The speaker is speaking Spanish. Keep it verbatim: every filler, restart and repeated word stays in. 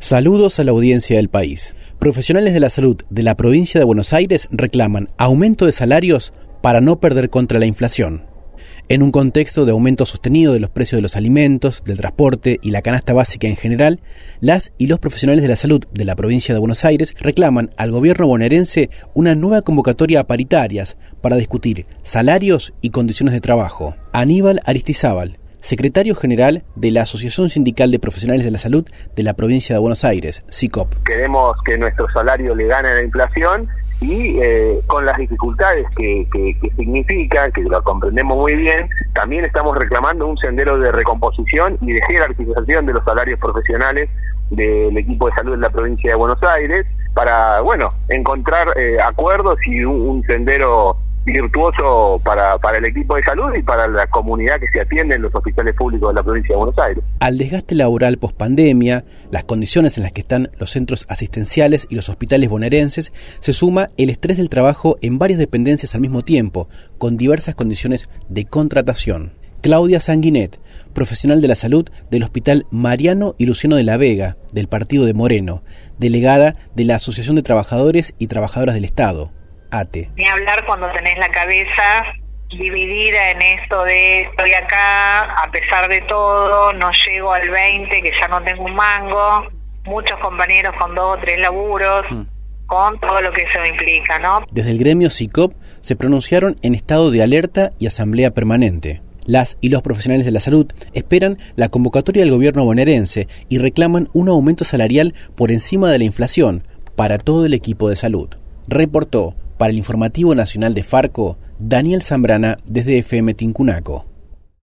Saludos a la audiencia del país. Profesionales de la salud de la provincia de Buenos Aires reclaman aumento de salarios para no perder contra la inflación. En un contexto de aumento sostenido de los precios de los alimentos, del transporte y la canasta básica en general, las y los profesionales de la salud de la provincia de Buenos Aires reclaman al gobierno bonaerense una nueva convocatoria a paritarias para discutir salarios y condiciones de trabajo. Aníbal Aristizábal, secretario general de la Asociación Sindical de Profesionales de la Salud de la provincia de Buenos Aires, SICOP. Queremos que nuestro salario le gane a la inflación y eh, con las dificultades que, que, que significa, que lo comprendemos muy bien, también estamos reclamando un sendero de recomposición y de jerarquización de los salarios profesionales del equipo de salud de la provincia de Buenos Aires para, bueno, encontrar eh, acuerdos y un, un sendero virtuoso para, para el equipo de salud y para la comunidad que se atiende en los hospitales públicos de la provincia de Buenos Aires. Al desgaste laboral pospandemia, las condiciones en las que están los centros asistenciales y los hospitales bonaerenses, se suma el estrés del trabajo en varias dependencias al mismo tiempo, con diversas condiciones de contratación. Claudia Sanguinet, profesional de la salud del Hospital Mariano y Luciano de la Vega, del partido de Moreno, delegada de la Asociación de Trabajadores y Trabajadoras del Estado, A T E. Ni hablar cuando tenés la cabeza dividida en esto de estoy acá, a pesar de todo, no llego al veinte, que ya no tengo un mango, muchos compañeros con dos o tres laburos, mm. con todo lo que eso implica, ¿no? Desde el gremio SICOP se pronunciaron en estado de alerta y asamblea permanente. Las y los profesionales de la salud esperan la convocatoria del gobierno bonaerense y reclaman un aumento salarial por encima de la inflación para todo el equipo de salud. Reportó para el Informativo Nacional de Farco, Daniel Zambrana desde F M Tincunaco.